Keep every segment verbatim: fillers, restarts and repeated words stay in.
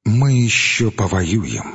Мы еще повоюем.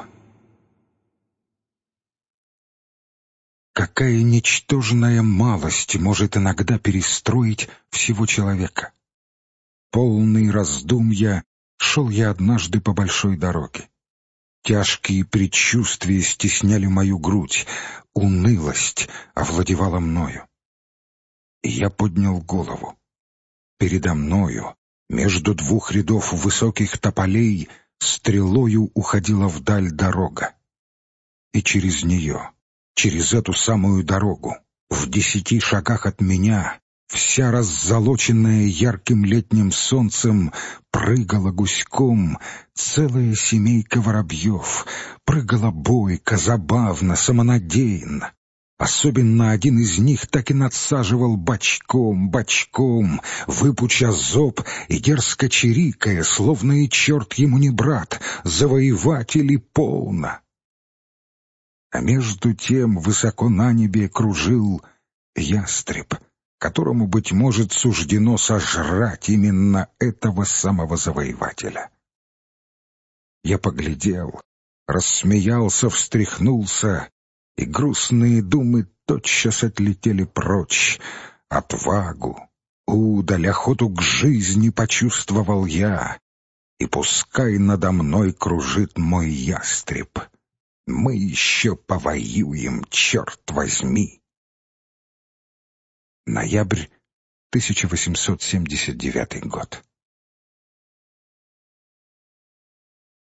Какая ничтожная малость может иногда перестроить всего человека? Полный раздумья шел я однажды по большой дороге. Тяжкие предчувствия стесняли мою грудь, унылость овладевала мною. И я поднял голову. Передо мною, между двух рядов высоких тополей, стрелою уходила вдаль дорога. И через нее, через эту самую дорогу, в десяти шагах от меня, вся раззолоченная ярким летним солнцем, прыгала гуськом целая семейка воробьев, прыгала бойко, забавно, самонадеянно. Особенно один из них так и надсаживал бочком, бочком, выпуча зоб и дерзко чирикая, словно и черт ему не брат, завоеватель и полно. А между тем высоко на небе кружил ястреб, которому, быть может, суждено сожрать именно этого самого завоевателя. Я поглядел, рассмеялся, встряхнулся, и грустные думы тотчас отлетели прочь. Отвагу, удаль, охоту к жизни почувствовал я, и пускай надо мной кружит мой ястреб. Мы еще повоюем, черт возьми. Ноябрь тысяча восемьсот семьдесят девятый год.